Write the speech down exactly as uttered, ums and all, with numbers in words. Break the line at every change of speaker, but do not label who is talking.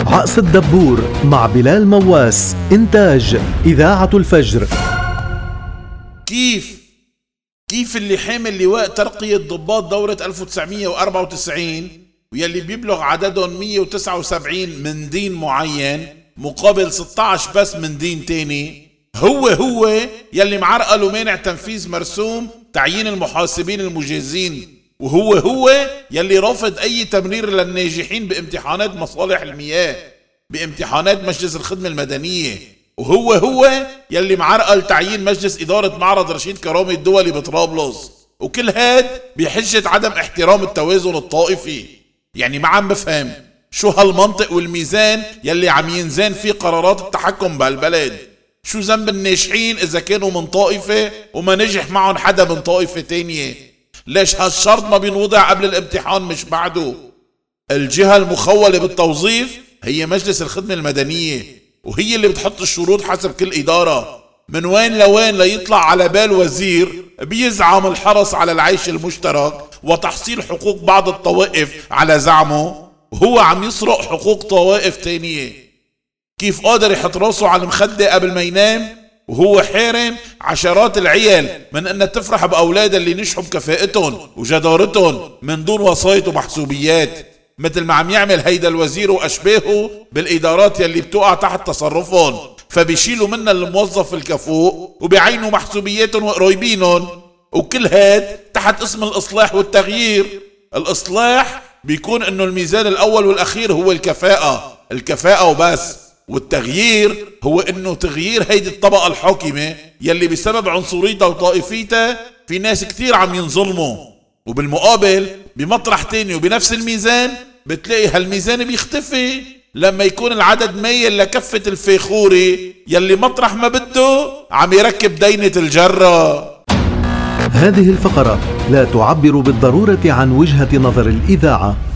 عقص الدبور مع بلال مواس. إنتاج إذاعة الفجر.
كيف كيف اللي حامل لواء ترقية ضباط دورة ألف وتسعمية وأربعة وتسعين ويلي بيبلغ عددهم مية وتسعة وسبعين من دين معين مقابل ستة عشر بس من دين تاني، هو هو يلي معرقل ومانع تنفيذ مرسوم تعيين المحاسبين المجازين، وهو هو يلي رافض أي تمرير للناجحين بامتحانات مصالح المياه بامتحانات مجلس الخدمة المدنية، وهو هو يلي معرقل تعيين مجلس إدارة معرض رشيد كرامي الدولي بطرابلس، وكل هاد بحجة عدم احترام التوازن الطائفي. يعني ما عم بفهم شو هالمنطق والميزان يلي عم ينزان فيه قرارات التحكم بهالبلد. شو ذنب الناجحين إذا كانوا من طائفة وما نجح معهم حدا من طائفة تانية؟ ليش هالشرط ما بينوضع قبل الامتحان مش بعده؟ الجهة المخولة بالتوظيف هي مجلس الخدمة المدنية، وهي اللي بتحط الشروط حسب كل إدارة. من وين لوين ليطلع على بال وزير بيزعم الحرص على العيش المشترك وتحصيل حقوق بعض الطوائف على زعمه، وهو عم يسرق حقوق طوائف تانية. كيف قادر يحط راسه على المخدة قبل ما ينام وهو حارم عشرات العيال من أن تفرح بأولاد اللي نجحوا بكفاءتهم وجدارتهم من دون وسايط ومحسوبيات، مثل ما عم يعمل هيدا الوزير وأشباهه بالإدارات يلي بتوقع تحت تصرفهم، فبيشيلوا منها الموظف الكفؤ وبيعينوا محسوبياتهم وقرايبينهم، وكل هاد تحت اسم الإصلاح والتغيير. الإصلاح بيكون إنه الميزان الأول والأخير هو الكفاءة الكفاءة وبس، والتغيير هو إنه تغيير هيدي الطبقة الحاكمة يلي بسبب عنصريتها وطائفيتها في ناس كتير عم ينظلموا. وبالمقابل بمطرح تاني وبنفس الميزان بتلاقي هالميزان بيختفي لما يكون العدد مايل لكفة الفيخوري يلي مطرح ما بده عم يركب دينة الجرة.
هذه الفقرة لا تعبر بالضرورة عن وجهة نظر الإذاعة.